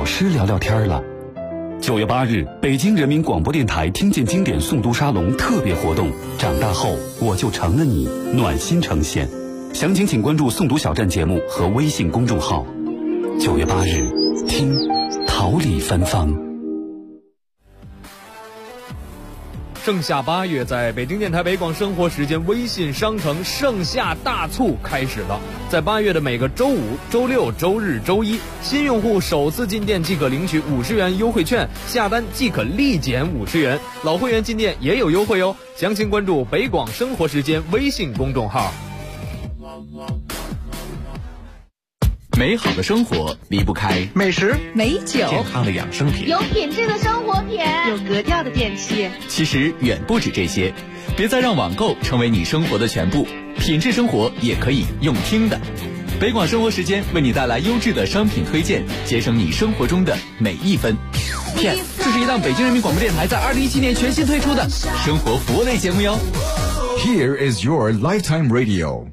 老师聊聊天了。9月8日，北京人民广播电台听见经典诵读沙龙特别活动，长大后我就成了你，暖心呈现。详情请关注诵读小站节目和微信公众号。9月8日，听桃李芬芳。 盛夏8月，在北京电台北广生活时间微信商城盛夏大促开始了。在8月的每个周五、周六、周日、周一，新用户首次进店即可领取50元优惠券，下单即可立减50元。老会员进店也有优惠哦。详情关注北广生活时间微信公众号。 美好的生活离不开美食、 美酒、 健康的养生品， 有品质的生活品， 有格调的电器。 其实远不止这些，别再让网购成为你生活的全部，品质生活也可以用听的。北广生活时间为你带来优质的商品推荐，节省你生活中的每一分。Yes， 这是一档北京人民广播电台在2017年全新推出的生活服务类节目哟。 Here is your lifetime radio。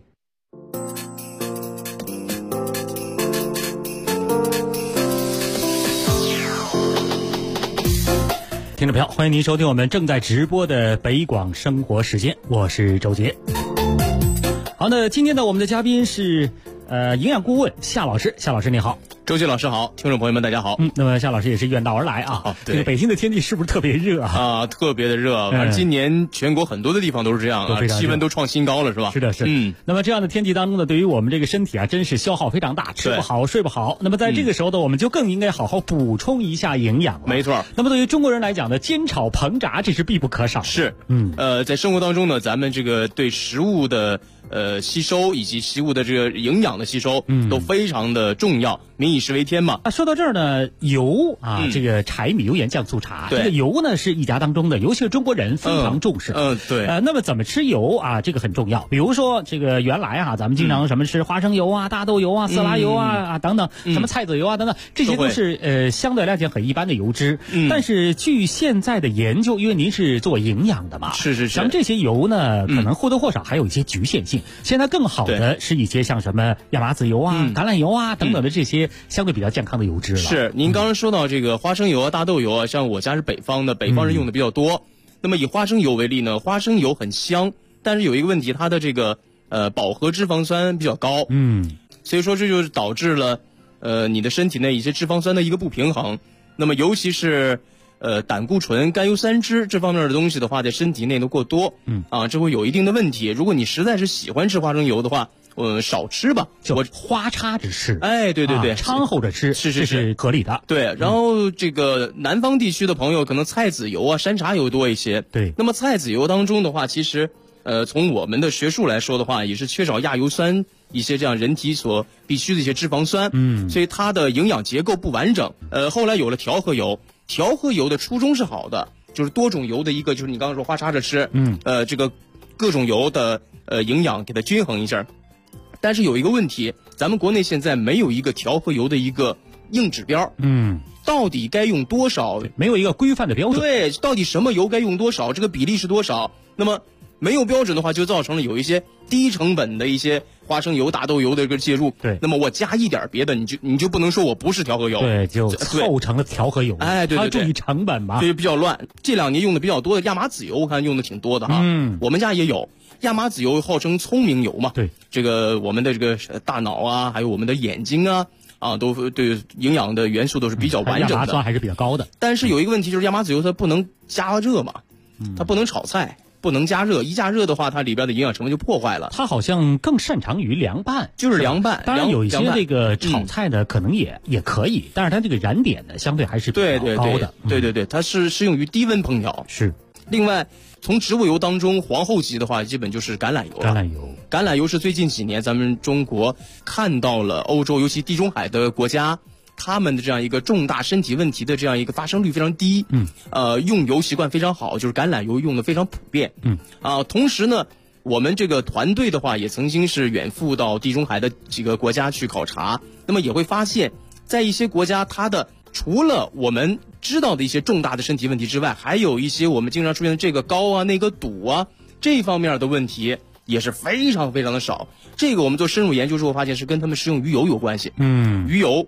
听众朋友，欢迎您收听我们正在直播的北广生活时间，我是周杰。好，那今天呢，我们的嘉宾是营养顾问夏老师。夏老师你好。 周杰老师好，听众朋友们大家好。 那么夏老师也是远道而来啊。 对， 这个北京的天气是不是特别热啊？特别的热，反正今年全国很多的地方都是这样啊，气温都创新高了，是吧？ 是的，是。那么这样的天气当中呢，对于我们这个身体啊，真是消耗非常大，吃不好，睡不好。那么在这个时候呢，我们就更应该好好补充一下营养了。 没错。 那么对于中国人来讲呢，煎炒烹炸这是必不可少的。 是。在生活当中呢，咱们这个对食物的吸收以及食物的这个营养的吸收都非常的重要，民以食为天嘛。 说到这儿呢，油啊，这个柴米油盐酱醋茶，这个油呢是一家当中的，尤其是中国人非常重视。 对。 那么怎么吃油啊？这个很重要。比如说这个原来啊，咱们经常什么吃花生油啊、大豆油啊、色拉油啊等等，什么菜籽油啊等等，这些都是相对来讲很一般的油脂。但是据现在的研究，因为您是做营养的嘛， 是。 像这些油呢，可能或多或少还有一些局限性。现在更好的是一些像什么亚麻籽油啊、橄榄油啊等等的这些相对比较健康的油脂了。 是，您刚刚说到这个花生油啊、大豆油啊，像我家是北方的，北方人用的比较多。那么以花生油为例呢，花生油很香，但是有一个问题，它的这个饱和脂肪酸比较高。所以说这就是导致了你的身体内一些脂肪酸的一个不平衡。那么尤其是胆固醇、甘油三酯这方面的东西的话，在身体内都过多，这会有一定的问题。如果你实在是喜欢吃花生油的话，少吃吧， 我花插着吃。 对， 掺和着吃，是合理的。 对，然后这个南方地区的朋友可能菜籽油啊、山茶油多一些。 对， 那么菜籽油当中的话，其实从我们的学术来说的话，也是缺少亚油酸一些这样人体所必需的一些脂肪酸。所以它的营养结构不完整。后来有了调和油。调和油的初衷是好的，就是多种油的一个，就是你刚刚说花插着吃，这个各种油的营养给它均衡一下。但是有一个问题，咱们国内现在没有一个调和油的一个硬指标，到底该用多少？ 没有一个规范的标准。 对，到底什么油该用多少？这个比例是多少？那么没有标准的话，就造成了有一些低成本的一些花生油、大豆油的一个介入。 对， 那么我加一点别的，你就不能说我不是调和油。 对，就凑成了调和油。 对， 它注意成本嘛。 对，比较乱。这2年用的比较多的亚麻籽油，我看用的挺多的哈。我们家也有亚麻籽油，号称聪明油嘛。 对， 这个我们的这个大脑啊，还有我们的眼睛啊，都对营养的元素都是比较完整的。 亚麻酸还是比较高的。 但是有一个问题，就是亚麻籽油它不能加热嘛，它不能炒菜。不能加热，一加热的话，它里边的营养成分就破坏了。 它好像更擅长于凉拌， 就是凉拌。 当然有一些这个炒菜呢，可能也可以，但是它这个燃点呢，相对还是比较高的。 对，它是适用于低温烹调。 是。 另外，从植物油当中，皇后级的话，基本就是橄榄油了。橄榄油是最近几年咱们中国看到了欧洲，尤其地中海的国家。他们的这样一个重大身体问题的这样一个发生率非常低，用油习惯非常好，就是橄榄油用的非常普遍，同时呢，我们这个团队的话也曾经是远赴到地中海的几个国家去考察，那么也会发现，在一些国家，它的除了我们知道的一些重大的身体问题之外，还有一些我们经常出现的这个高啊、那个堵啊这方面的问题也是非常非常的少。这个我们做深入研究之后发现是跟他们食用鱼油有关系，鱼油。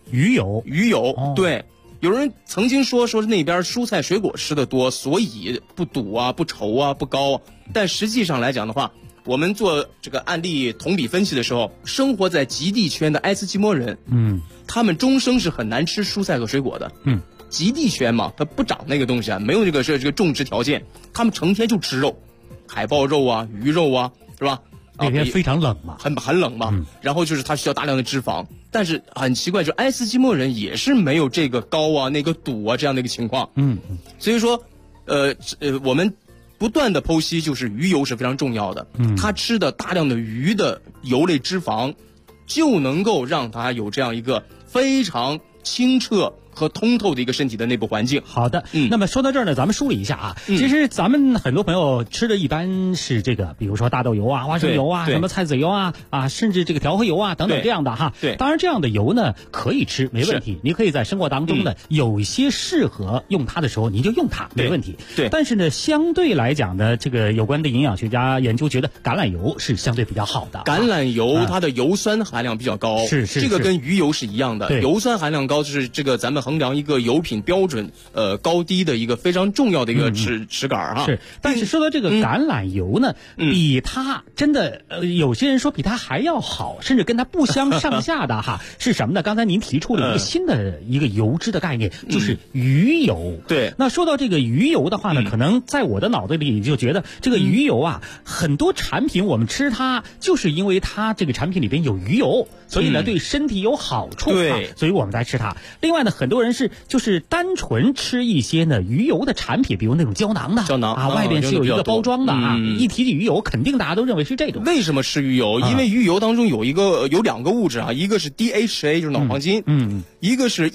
鱼油， 对。有人曾经说那边蔬菜水果吃的多，所以不堵啊、不稠啊、不高。但实际上来讲的话，我们做这个案例同比分析的时候，生活在极地圈的爱斯基摩人，他们终生是很难吃蔬菜和水果的。极地圈嘛，它不长那个东西啊，没有这个种植条件，他们成天就吃肉，海豹肉啊、鱼肉啊，是吧？ 那边非常冷嘛， 很冷嘛。然后就是它需要大量的脂肪，但是很奇怪，就爱斯基摩人也是没有这个高啊、那个堵啊这样的一个情况。所以说，我们不断的剖析，就是鱼油是非常重要的。他吃的大量的鱼的油类脂肪，就能够让他有这样一个非常清澈和通透的一个身体的内部环境。 好的，那么说到这儿呢，咱们梳理一下啊。其实咱们很多朋友吃的一般是这个，比如说大豆油啊、花生油啊、什么菜籽油啊，甚至这个调和油啊等等这样的哈。 对， 当然这样的油呢可以吃，没问题。你可以在生活当中呢，有一些适合用它的时候，您就用它，没问题。 对。 但是呢，相对来讲呢，这个有关的营养学家研究觉得橄榄油是相对比较好的。 橄榄油它的油酸含量比较高， 是这个跟鱼油是一样的。油酸含量高就是这个咱们衡量一个油品标准高低的一个非常重要的一个尺杆哈。 是，但是说到这个橄榄油呢，比它真的有些人说比它还要好，甚至跟它不相上下的哈，是什么呢？刚才您提出了一个新的一个油脂的概念，就是鱼油。 对， 那说到这个鱼油的话呢，可能在我的脑子里就觉得这个鱼油啊，很多产品我们吃它就是因为它这个产品里边有鱼油，所以呢对身体有好处， 对， 所以我们在吃它。另外呢，很多人就是单纯吃一些呢鱼油的产品，比如那种胶囊啊，外边是有一个包装的啊。一提起鱼油，肯定大家都认为是这种。 为什么吃鱼油？因为鱼油当中有两个物质啊，一个是 DHA 就是脑黄金，一个是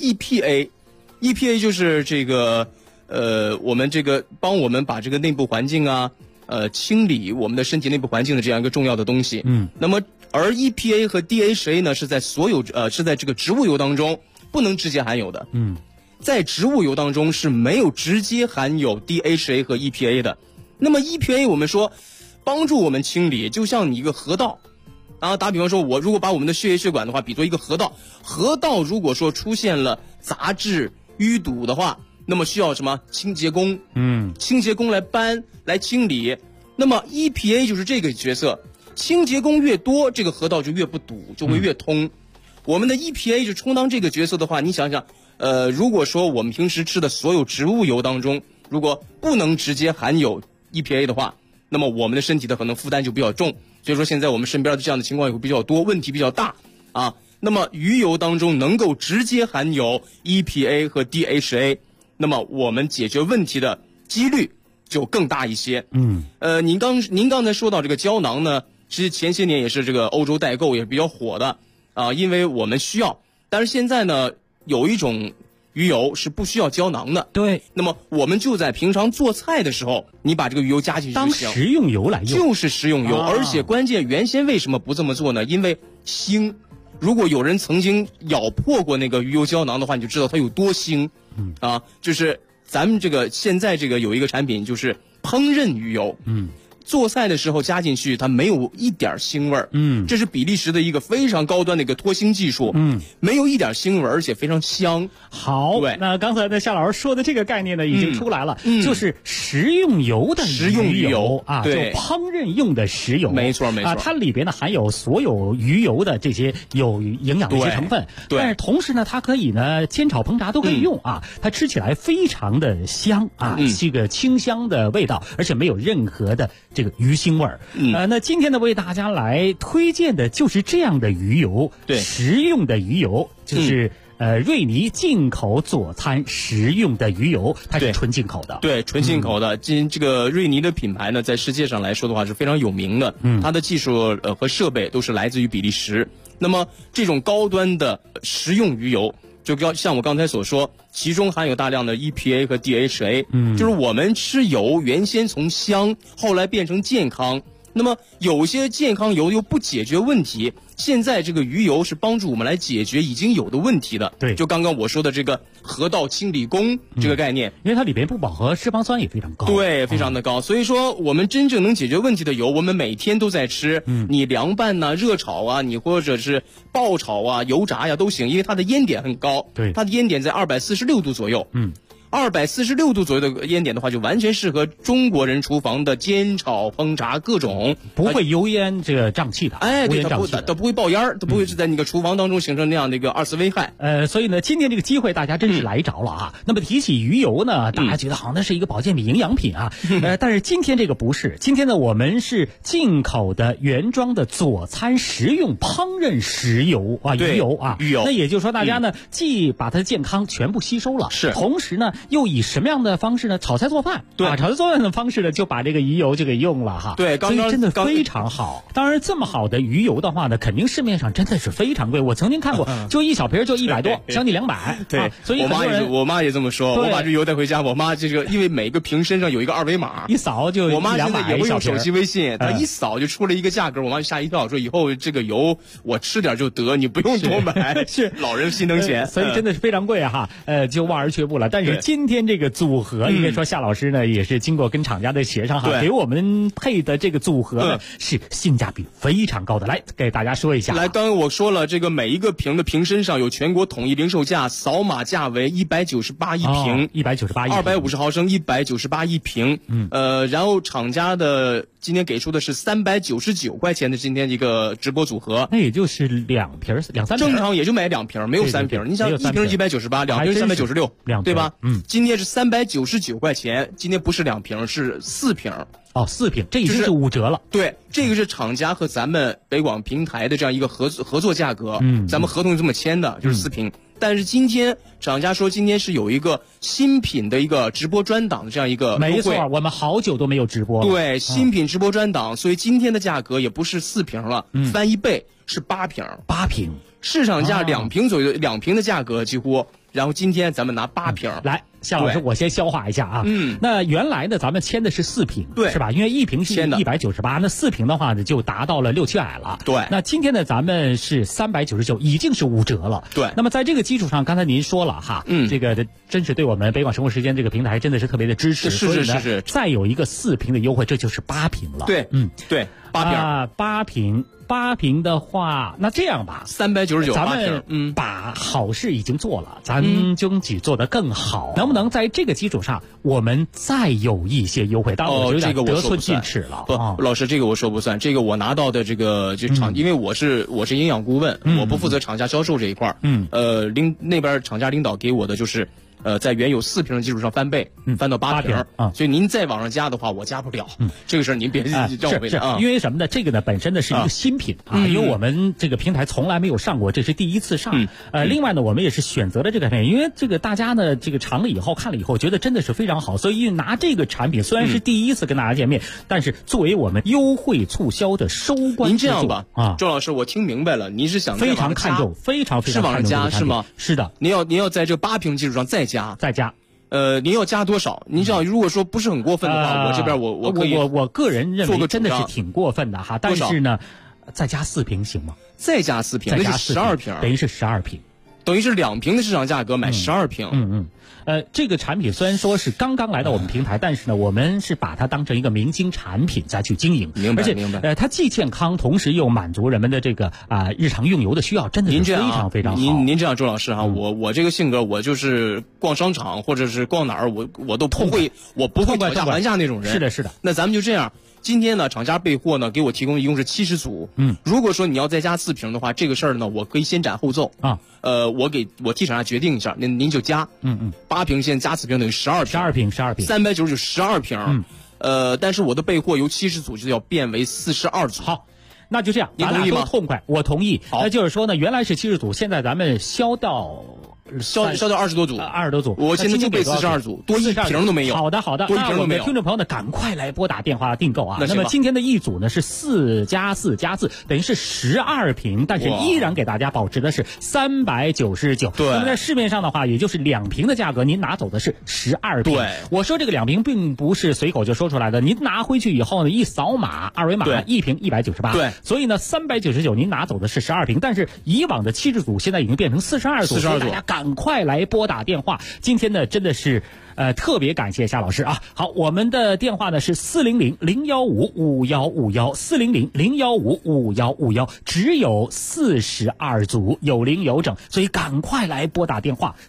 EPA 就是这个我们这个帮我们把这个内部环境啊清理我们的身体内部环境的这样一个重要的东西。那么而 EPA 和 DHA 呢是在是在这个植物油当中不能直接含有的。在植物油当中是没有直接含有 DHA 和 EPA 的。那么 EPA 我们说帮助我们清理，就像你一个河道啊，打比方说我如果把我们的血液血管的话比作一个河道，河道如果说出现了杂质淤堵的话，那么需要什么清洁工？清洁工来清理。那么 EPA 就是这个角色，清洁工越多，这个河道就越不堵，就会越通。我们的 EPA 就充当这个角色的话，你想想，如果说我们平时吃的所有植物油当中，如果不能直接含有 EPA 的话，那么我们的身体的可能负担就比较重。所以说现在我们身边的这样的情况也会比较多，问题比较大啊。那么鱼油当中能够直接含有 EPA 和 DHA， 那么我们解决问题的几率就更大一些。您刚才说到这个胶囊呢，其实前些年也是这个欧洲代购也是比较火的啊，因为我们需要。但是现在呢，有一种鱼油是不需要胶囊的。 对， 那么我们就在平常做菜的时候，你把这个鱼油加进去就行， 当食用油来用， 就是食用油。而且关键原先为什么不这么做呢？因为腥。如果有人曾经咬破过那个鱼油胶囊的话，你就知道它有多腥。就是咱们现在有一个产品就是烹饪鱼油。做菜的时候加进去，它没有一点腥味儿。这是比利时的一个非常高端的一个脱腥技术。没有一点腥味儿，而且非常香。 好，对，那刚才夏老师说的这个概念呢，已经出来了，就是食用油的鱼油啊，就烹饪用的食油。 没错啊， 它里边呢含有所有鱼油的这些有营养的一些成分。 对， 但是同时呢，它可以呢煎炒烹炸都可以用啊，它吃起来非常的香啊，这个清香的味道，而且没有任何的这个鱼腥味儿。那今天呢为大家来推荐的就是这样的鱼油， 对， 食用的鱼油，就是瑞尼进口佐餐食用的鱼油，它是纯进口的。 对，纯进口的。这个瑞尼的品牌呢，在世界上来说的话是非常有名的。它的技术和设备都是来自于比利时。那么这种高端的食用鱼油，就像我刚才所说，其中含有大量的 EPA 和 DHA。就是我们吃油原先从香，后来变成健康。那么有些健康油又不解决问题， 现在这个鱼油是帮助我们来解决已经有的问题的。 对， 就刚刚我说的这个河道清理工这个概念， 因为它里边不饱和脂肪酸也非常高， 对，非常的高。所以说我们真正能解决问题的油，我们每天都在吃。你凉拌呐、热炒啊，你或者是爆炒啊、油炸呀都行，因为它的烟点很高， 对， 它的烟点在246度左右。246度左右的烟点的话，就完全适合中国人厨房的煎炒烹炸各种， 不会油烟这个胀气的， 对，它不会爆烟，它不会是在那个厨房当中形成那样的一个二次危害。 所以呢，今天这个机会大家真是来着了啊。那么提起鱼油呢，大家觉得好像那是一个保健品、营养品啊，但是今天这个不是，今天呢我们是进口的原装的佐餐食用烹饪食油啊，鱼油啊， 鱼油。 那也就是说，大家呢既把它的健康全部吸收了， 是， 同时呢。又以什么样的方式呢？炒菜做饭， 对， 炒菜做饭的方式呢，就把这个鱼油就给用了哈。 对， 所以真的非常好。当然，这么好的鱼油的话呢，肯定市面上真的是非常贵。我曾经看过，就一小瓶就100多，将近200。 对， 所以我妈也这么说。我把这油带回家，我妈这个因为每个瓶身上有一个2维码， 一扫就我妈现在也会用手机微信，她一扫就出了一个价格，我妈就吓一跳，说以后这个油我吃点就得，你不用多买。 是老人心疼钱， 所以真的是非常贵哈。就望而却步了。但是今天这个组合，应该说夏老师呢也是经过跟厂家的协商哈，给我们配的这个组合呢是性价比非常高的。来给大家说一下。 来，刚刚我说了，这个每一个瓶的瓶身上有全国统一零售价，扫码价为198一瓶 ，198一瓶 ，250毫升198一瓶。然后厂家的今天给出的是399块钱的今天一个直播组合， 那也就是2瓶2-3瓶， 正常也就买2瓶，没有3瓶。你想一瓶198，2瓶396，对吧？今天是399块钱，今天不是2瓶，是4瓶。 哦，4瓶，这已经是5折了。 对，这个是厂家和咱们北广平台的这样一个合作价格。咱们合同是这么签的，就是4瓶。但是今天厂家说今天是有一个新品的一个直播专档的这样一个优惠。 没错，我们好久都没有直播了。 对，新品直播专档，所以今天的价格也不是4瓶了，翻1倍是8瓶。 8瓶， 市场价2瓶左右，2瓶的价格几乎。然后今天咱们拿8瓶来，夏老师，我先消化一下啊。那原来呢，咱们签的是4瓶， 对， 是吧？因为1瓶是198，那4瓶的话呢，就达到了600-700了。 对。 那今天呢，咱们是399，已经是5折了。 对。 那么在这个基础上，刚才您说了哈，这个真是对我们北广生活时间这个平台真的是特别的支持。 是。 再有一个4瓶的优惠，这就是8瓶了。 对，对，8瓶。 8瓶的话，那这样吧 ，399， 咱们把好事已经做了，咱争取做得更好，能不能在这个基础上，我们再有一些优惠？当然，我觉得得寸进尺了。 不，老师，这个我说不算，这个我拿到的这个就厂，因为我是营养顾问，我不负责厂家销售这一块那边厂家领导给我的就是。在原有4瓶的基础上翻倍，翻到8瓶啊！所以您再往上加的话，我加不了。这个事儿您别让我为难啊！ 因为什么呢？这个呢本身呢是一个新品啊，因为我们这个平台从来没有上过，这是第一次上。另外呢，我们也是选择了这个产品，因为这个大家呢这个尝了以后看了以后，觉得真的是非常好，所以拿这个产品虽然是第一次跟大家见面，但是作为我们优惠促销的收官。 您这样吧啊，周老师，我听明白了，您是想非常看重，非常是往上加是吗？ 是的， 您要在这8瓶基础上再加。您要加多少？您这样如果说不是很过分的话，我这边我可以。 我个人认为真的是挺过分的哈，但是呢，再加4瓶行吗？ 再加4瓶，那是12瓶， 等于是12瓶， 等于是2瓶的市场价格买12瓶。 这个产品虽然说是刚刚来到我们平台，但是呢，我们是把它当成一个明星产品再去经营， 明白？ 而且它既健康，同时又满足人们的这个日常用油的需要，真的是非常非常好。 您这样，周老师哈，我这个性格，我就是逛商场或者是逛哪儿，我都不会，我不会讨价还价那种人。 是的。 那咱们就这样。今天呢，厂家备货呢给我提供一共是70组。如果说你要再加4瓶的话，这个事儿呢，我可以先斩后奏啊。我替厂家决定一下，您就加。8瓶现在加4瓶等于12瓶，399 12瓶。但是我的备货由70组就要变为42组。 好，那就这样， 您同意吗？ 痛快，我同意。那就是说呢，原来是70组，现在咱们销到销掉20多组 ，20多组。 我现在就备42组，多一瓶都没有。 好的，多一瓶都没有。听众朋友呢，赶快来拨打电话订购啊！那么今天的一组呢是4+4+4，等于是12瓶，但是依然给大家保持的是399。 对。 那么在市面上的话，也就是2瓶的价格，您拿走的是12瓶。 对。 我说这个2瓶并不是随口就说出来的，您拿回去以后呢，一扫码2维码，1瓶198。 对。 所以呢，399您拿走的是12瓶，但是以往的70组现在已经变成42组，大家赶快来拨打电话。今天呢，真的是特别感谢夏老师啊！好，我们的电话呢是400-015-5151，400-015-5151，只有42组，有零有整，所以赶快来拨打电话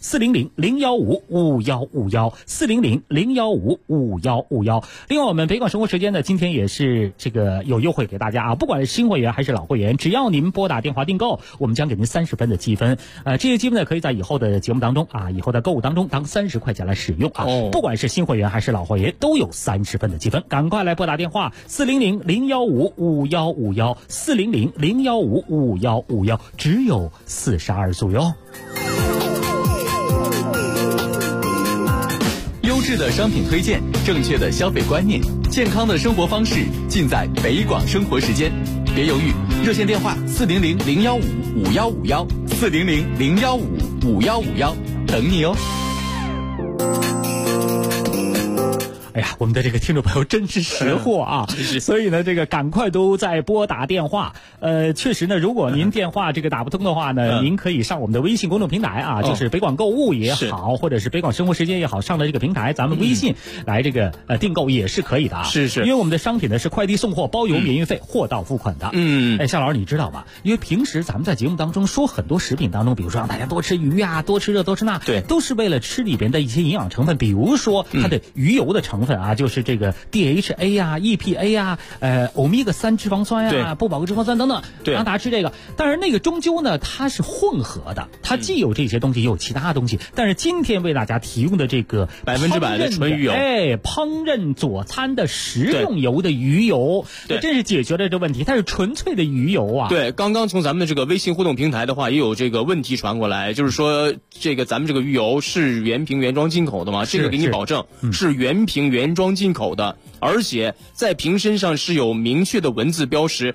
400-015-5151，400-015-5151。另外，我们北广生活时间呢，今天也是这个有优惠给大家啊，不管是新会员还是老会员，只要您拨打电话订购，我们将给您30分的积分。这些积分呢，可以在以后的节目当中啊，以后的购物当中当30块钱来使用。不管是新会员还是老会员，都有30分的积分。赶快来拨打电话400-015-5151，400-015-5151，只有42组哟。 优质的商品推荐，正确的消费观念，健康的生活方式，尽在北广生活时间。别犹豫，热线电话400-015-5151，400-015-5151，等你哦。 哎呀，我们的这个听众朋友真是识货啊！所以呢，这个赶快都在拨打电话。确实呢，如果您电话这个打不通的话呢，您可以上我们的微信公众平台啊，就是北广购物也好，或者是北广生活时间也好，上的这个平台，咱们微信来这个订购也是可以的啊。 是， 因为我们的商品呢是快递送货包邮免运费，货到付款的。夏老师你知道吧？因为平时咱们在节目当中说很多食品当中，比如说让大家多吃鱼啊，多吃这多吃那， 对， 都是为了吃里边的一些营养成分，比如说它的鱼油的成分啊，就是这个 DHA 啊、EPA 啊、欧米伽3脂肪酸啊、不饱和脂肪酸等等，让大家吃这个。但是那个终究呢，它是混合的，它既有这些东西，也有其他东西。但是今天为大家提供的这个 100%的纯鱼油， 烹饪佐餐的食用油的鱼油，这真是解决了这个问题。它是纯粹的鱼油啊。 对，刚刚从咱们的这个微信互动平台的话，也有这个问题传过来，就是说这个咱们这个鱼油是原瓶原装进口的吗？这个给你保证是原瓶原装进口的，而且在瓶身上是有明确的文字标识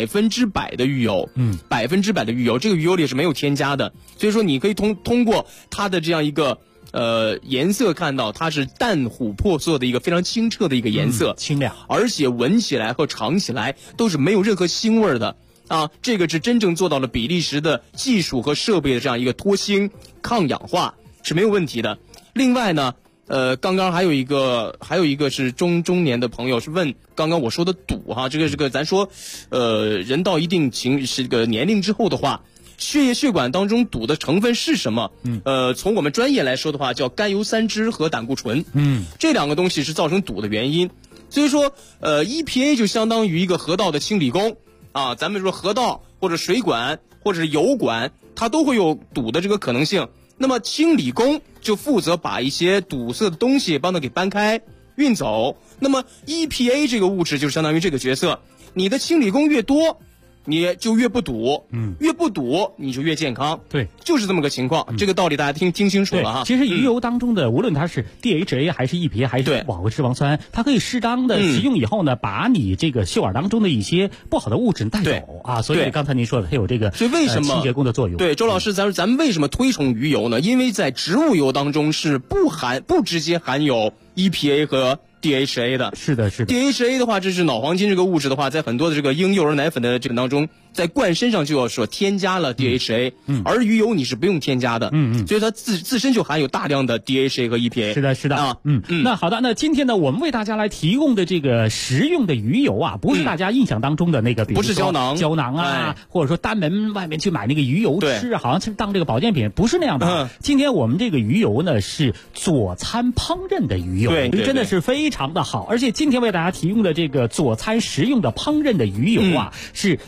，100%的鱼油，100%的鱼油，这个鱼油里是没有添加的，所以说你可以通过它的这样一个颜色看到它是淡琥珀色的一个非常清澈的一个颜色， 清亮， 而且闻起来和尝起来都是没有任何腥味的啊，这个是真正做到了比利时的技术和设备的这样一个脱腥抗氧化是没有问题的。另外呢，刚刚还有一个是中年的朋友是问刚刚我说的赌哈，这个咱说，人到一定这个年龄之后的话，血液血管当中赌的成分是什么？从我们专业来说的话，叫甘油三酯和胆固醇。这两个东西是造成赌的原因。所以说，EPA 就相当于一个河道的清理工啊，咱们说河道或者水管或者是油管，它都会有堵的这个可能性。那么清理工就负责把一些堵塞的东西帮它给搬开运走。那么 EPA 这个物质就相当于这个角色，你的清理工越多，你就越不堵，越不堵你就越健康， 对， 就是这么个情况。这个道理大家听清楚了哈。 其实鱼油当中的，无论它是 DHA 还是 EPA 还是饱和脂肪酸，它可以适当的食用以后呢，把你这个血管当中的一些不好的物质带走啊。所以刚才您说的，它有这个所以为什么清洁工的作用？ 对，周老师，咱们为什么推崇鱼油呢？因为在植物油当中是不直接含有 EPA 和DHA 的。 是的 DHA 的话，这是脑黄金这个物质的话，在很多的这个婴幼儿奶粉的这个当中，在灌身上就要说添加了 DHA，而鱼油你是不用添加的，所以它自身就含有大量的 DHA 和 EPA。 是的啊，那好的，那今天呢，我们为大家来提供的这个食用的鱼油啊，不是大家印象当中的那个，比如说不是胶囊啊，或者说单门外面去买那个鱼油吃，好像是当这个保健品，不是那样的。今天我们这个鱼油呢是佐餐烹饪的鱼油， 对， 真的是非常的好。而且今天为大家提供的这个佐餐食用的烹饪的鱼油啊，是原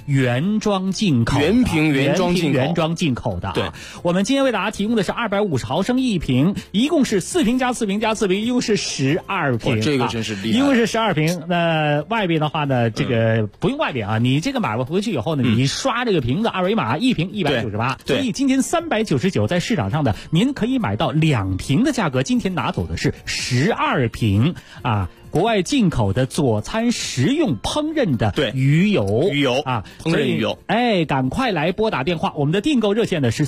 原装进口， 原瓶原装进口的。 对， 我们今天为大家提供的是250毫升一瓶，一共是4瓶加4瓶加4瓶，一共是12瓶。 这个真是厉害， 一共是12瓶。那外边的话呢，这个不用外边啊，你这个买回去以后呢，你刷这个瓶子二维码，一瓶198。所以今天399在市场上的，您可以买到2瓶的价格，今天拿走的是12瓶啊。国外进口的佐餐食用烹饪的鱼油啊， 烹饪鱼油， 赶快来拨打电话，我们的订购热线呢是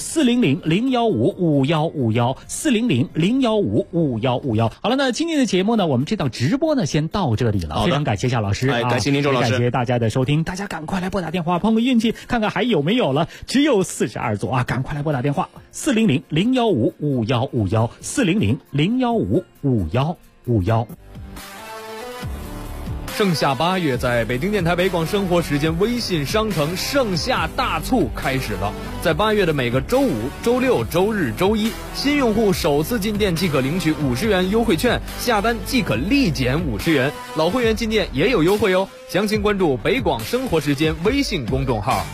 400-015-5151，400-015-5151。好了，那今天的节目呢，我们这档直播呢先到这里了，非常感谢夏老师， 感谢您周老师， 感谢大家的收听，大家赶快来拨打电话碰个运气，看看还有没有了，只有42座啊，赶快来拨打电话400-015-5151，400-015-5151。 盛夏8月，在北京电台北广生活时间微信商城盛夏大促开始了。在8月的每个周五、周六、周日、周一，新用户首次进店即可领取50元优惠券，下单即可立减50元。老会员进店也有优惠哦。详情关注北广生活时间微信公众号。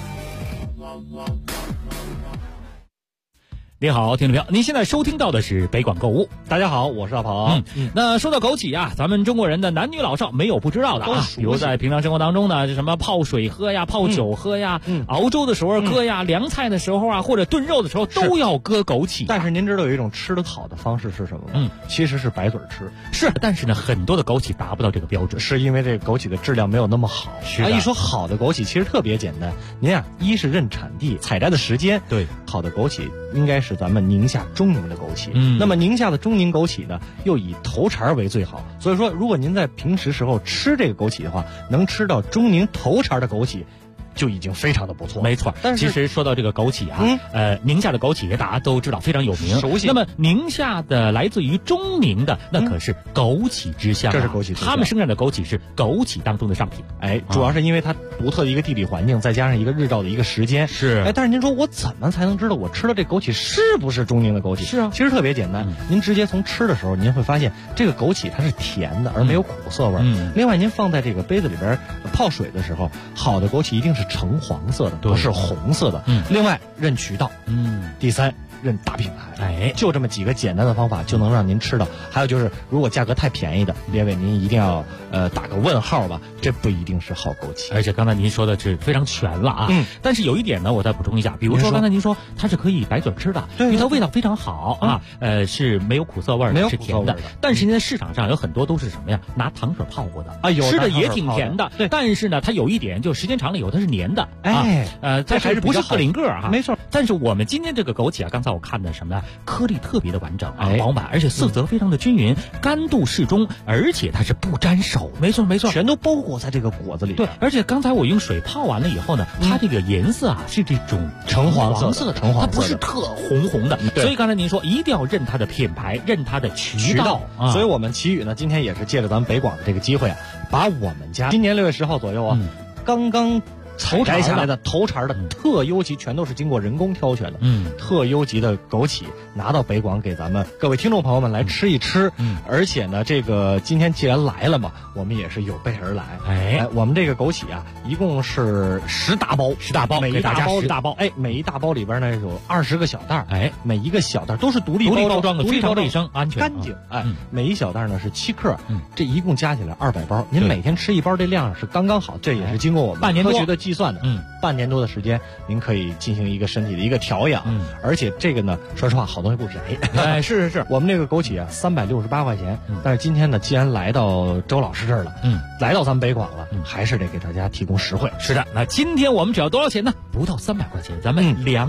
你好，听众朋友，您现在收听到的是北广购物。 大家好，我是大鹏。 那说到枸杞啊，咱们中国人的男女老少没有不知道的啊。比如在平常生活当中呢，什么泡水喝呀，泡酒喝呀，熬粥的时候搁呀，凉菜的时候啊，或者炖肉的时候都要搁枸杞。 但是您知道有一种吃得好的方式是什么吗？其实是白嘴吃。 是，但是呢，很多的枸杞达不到这个标准， 是因为这个枸杞的质量没有那么好。一说好的枸杞，其实特别简单。您啊，一是认产地、采摘的时间。 对， 好的枸杞应该是咱们宁夏中宁的枸杞。那么宁夏的中宁枸杞呢，又以头茬为最好。所以说，如果您在平时时候吃这个枸杞的话，能吃到中宁头茬的枸杞，就已经非常的不错。 没错，但是其实说到这个枸杞啊，宁夏的枸杞大家都知道非常有名， 熟悉。 那么宁夏的来自于中宁的，那可是枸杞之乡， 这是枸杞之乡。 他们生产的枸杞是枸杞当中的上品。 主要是因为它独特的一个地理环境，再加上一个日照的一个时间。 是。 但是您说我怎么才能知道我吃的这枸杞是不是中宁的枸杞？ 是啊， 其实特别简单，您直接从吃的时候，您会发现这个枸杞它是甜的，而没有苦涩味。另外，您放在这个杯子里边泡水的时候，好的枸杞一定是橙黄色的，不是红色的。另外认渠道。第三，认大品牌。就这么几个简单的方法就能让您吃到。还有就是，如果价格太便宜的，列位您一定要打个问号吧，这不一定是好枸杞。 而且刚才您说的是非常全了啊。但是有一点呢，我再补充一下，比如说刚才您说它是可以白嘴吃的，因为它味道非常好啊，是没有苦涩味的，是甜的。但是现在市场上有很多都是什么呀？拿糖水泡过的啊，吃的也挺甜的。但是呢，它有一点，就时间长了以后它是黏的。它还是不是个零个啊？ 没错。 但是我们今天这个枸杞啊，刚才我看的什么呀？颗粒特别的完整啊，饱满，而且色泽非常的均匀，干度适中，而且它是不沾手。没错， 全都包裹在这个果子里。 对，而且刚才我用水泡完了以后呢，它这个颜色啊是这种橙黄色的，它不是特红的。所以刚才您说一定要认它的品牌，认它的渠道。 所以我们奇宇呢，今天也是借着咱们北广的这个机会啊，把我们家今年6月10号左右啊，刚刚采摘下来的头茬的特优级，全都是经过人工挑选的，特优级的枸杞拿到北广给咱们各位听众朋友们来吃一吃。而且呢，这个今天既然来了嘛，我们也是有备而来。我们这个枸杞啊，一共是10大包，每一大包10大包，每一大包里边呢有20个小袋，每一个小袋都是独立包装的， 非常卫生安全干净。每一小袋呢是7克，这一共加起来200包，您每天吃一包，这量是刚刚好。这也是经过我们科学的计算的，半年多的时间，您可以进行一个身体的一个调养。而且这个呢，说实话，好东西不便宜。 是， 我们这个枸杞啊，368块钱。但是今天呢，既然来到周老师这儿了，来到咱们北广了，还是得给大家提供实惠。 是的，那今天我们只要多少钱呢？不到300块钱，咱们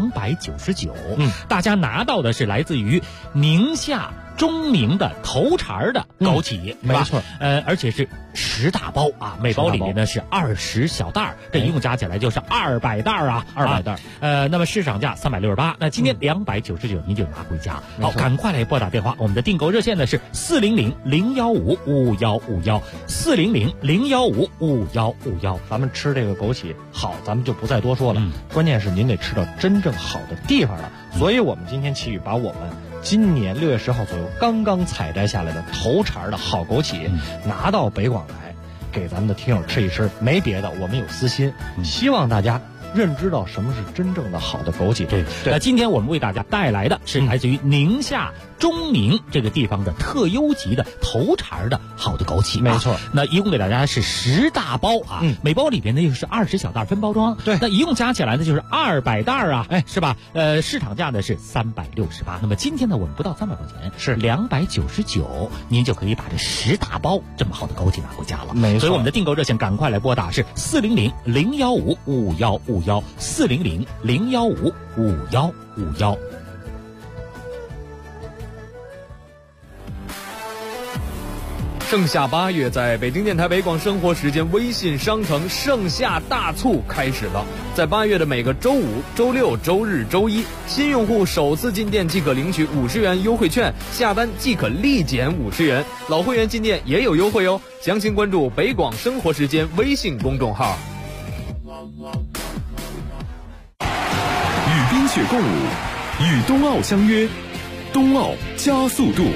299。大家拿到的是来自于宁夏中宁的头茬的枸杞， 没错。 而且是10大包啊，每包里面呢是20小袋，这一共加起来就是200袋啊，200袋。那么市场价368，那今天299您就拿回家。好，赶快来拨打电话，我们的订购热线呢是400-015-5151，400-015-5151。 咱们吃这个枸杞好，咱们就不再多说了。关键是您得吃到真正好的地方了。所以我们今天奇宇把我们今年6月10号左右刚刚采摘下来的头茬的好枸杞拿到北广来，给咱们的听友吃一吃。没别的，我们有私心，希望大家认知到什么是真正的好的枸杞。 对，那今天我们为大家带来的是来自于宁夏钟宁这个地方的特优级的头茬的好的枸杞。 没错， 那一共给大家是10大包啊，每包里边呢又是20小袋分包装。 对， 那一共加起来呢就是200袋啊，是吧？市场价呢是368，那么今天呢我们不到300块钱，是299，您就可以把这10大包这么好的枸杞拿回家了。 没错， 所以我们的订购热线赶快来拨打是400-015-5151，400-015-5151。 盛夏8月，在北京电台北广生活时间微信商城盛夏大促开始了。在8月的每个周5、周6、周日、周一，新用户首次进店即可领取50元优惠券，下单即可立减50元。老会员进店也有优惠哦，详情关注北广生活时间微信公众号。 与冰雪共舞，与冬奥相约，冬奥加速度。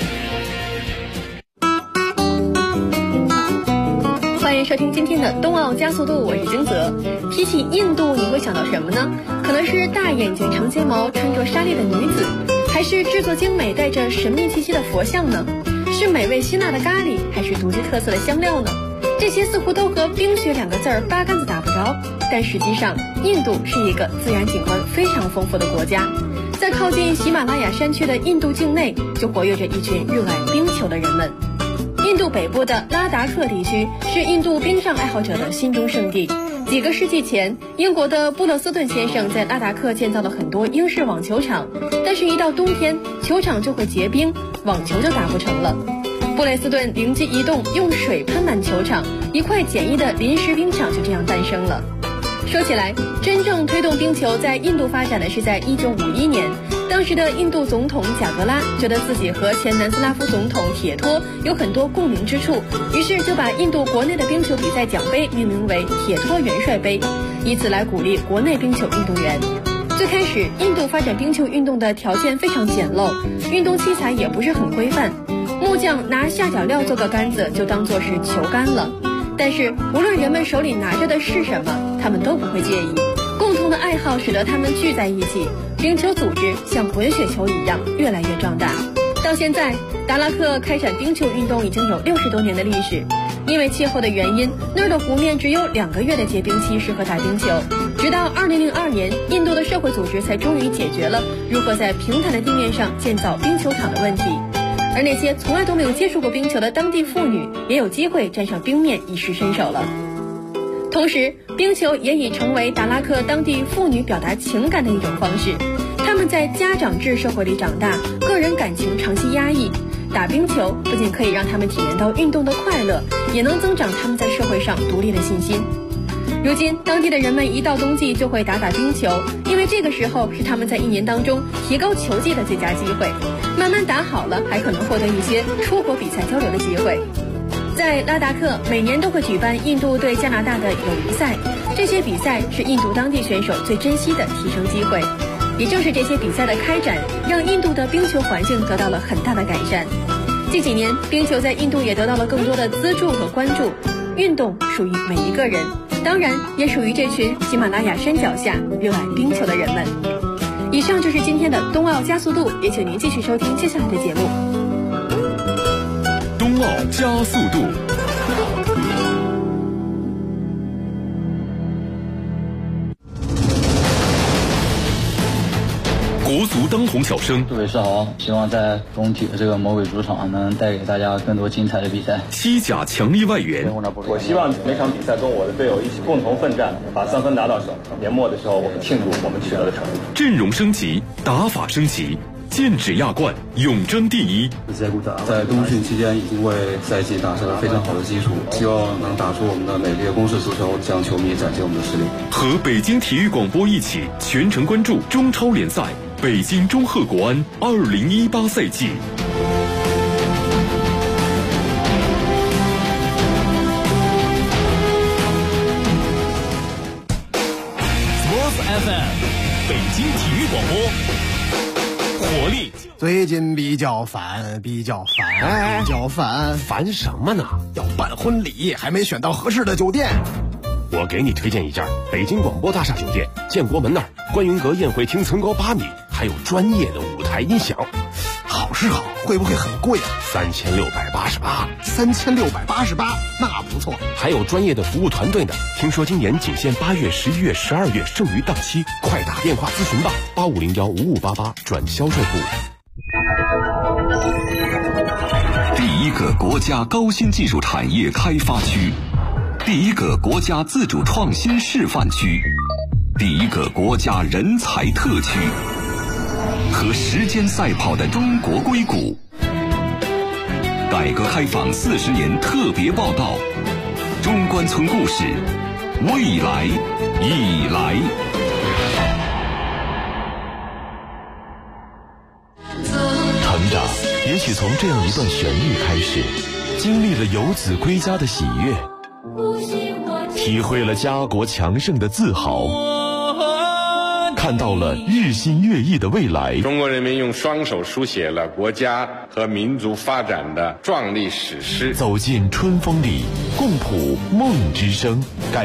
欢迎收听今天的冬奥加速度，我是金泽。提起印度，你会想到什么呢？可能是大眼睛、长睫毛、穿着纱丽的女子，还是制作精美、带着神秘气息的佛像呢？是美味辛辣的咖喱，还是独具特色的香料呢？这些似乎都和冰雪2个字儿八竿子打不着，但实际上，印度是一个自然景观非常丰富的国家。在靠近喜马拉雅山区的印度境内，就活跃着一群热爱冰球的人们。印度北部的拉达克地区是印度冰上爱好者的心中圣地。几个世纪前，英国的布勒斯顿先生在拉达克建造了很多英式网球场，但是一到冬天，球场就会结冰，网球就打不成了。布雷斯顿灵机一动，用水喷满球场，一块简易的临时冰场就这样诞生了。说起来，真正推动冰球在印度发展的是在1951年，当时的印度总统贾格拉觉得自己和前南斯拉夫总统铁托有很多共鸣之处，于是就把印度国内的冰球比赛奖杯命名为铁托元帅杯，以此来鼓励国内冰球运动员。最开始，印度发展冰球运动的条件非常简陋，运动器材也不是很规范，木匠拿下脚料做个杆子就当作是球杆了。但是无论人们手里拿着的是什么，他们都不会介意。共同的爱好使得他们聚在一起，冰球组织像滚雪球一样越来越壮大。到现在，达拉克开展冰球运动已经有60多年的历史。因为气候的原因，那儿的湖面只有2个月的结冰期适合打冰球。直到2002年，印度的社会组织才终于解决了如何在平坦的地面上建造冰球场的问题。而那些从来都没有接触过冰球的当地妇女也有机会站上冰面一试身手了。同时，冰球也已成为达拉克当地妇女表达情感的一种方式。她们在家长制社会里长大，个人感情长期压抑，打冰球不仅可以让她们体验到运动的快乐，也能增长她们在社会上独立的信心。如今，当地的人们一到冬季就会打冰球，因为这个时候是他们在一年当中提高球技的最佳机会。慢慢打好了，还可能获得一些出国比赛交流的机会。在拉达克，每年都会举办印度对加拿大的友谊赛，这些比赛是印度当地选手最珍惜的提升机会。也正是这些比赛的开展，让印度的冰球环境得到了很大的改善。近几年，冰球在印度也得到了更多的资助和关注。运动属于每一个人，当然也属于这群喜马拉雅山脚下热爱冰球的人们。以上就是今天的冬奥加速度，也请您继续收听接下来的节目。 冬奥加速度。国足当红小生， 各位是好，希望在中体的这个魔鬼主场能带给大家更多精彩的比赛。 西甲强力外援， 我希望每场比赛跟我的队友一起共同奋战，把3分拿到手。年末的时候，我们庆祝我们取得的成绩。 阵容升级，打法升级，剑指亚冠，永争第一。 在冬训期间已经为赛季打下了非常好的基础，希望能打出我们的美丽的攻势足球，向球迷展现我们的实力。 和北京体育广播一起全程关注中超联赛北京中赫国安2018赛季。 Sports FM 北京体育广播，活力。 最近比较烦，烦什么呢？要办婚礼，还没选到合适的酒店。 我给你推荐一家北京广播大厦酒店，建国门那儿观云阁宴会厅层高8米，还有专业的舞台音响。 好是好，会不会很贵啊 ？3688。 3688，那不错。 还有专业的服务团队呢。听说今年仅限8月、11月、12月，剩余档期，快打电话咨询吧，85015588转销售部。 第一个国家高新技术产业开发区，第一个国家自主创新示范区，第一个国家人才特区，和时间赛跑的中国硅谷。改革开放40年特别报道，中关村故事，未来已来。 成长也许从这样一段旋律开始，经历了游子归家的喜悦，体会了家国强盛的自豪，看到了日新月异的未来。 中国人民用双手书写了国家和民族发展的壮丽史诗。 走进春风里，共谱梦之声。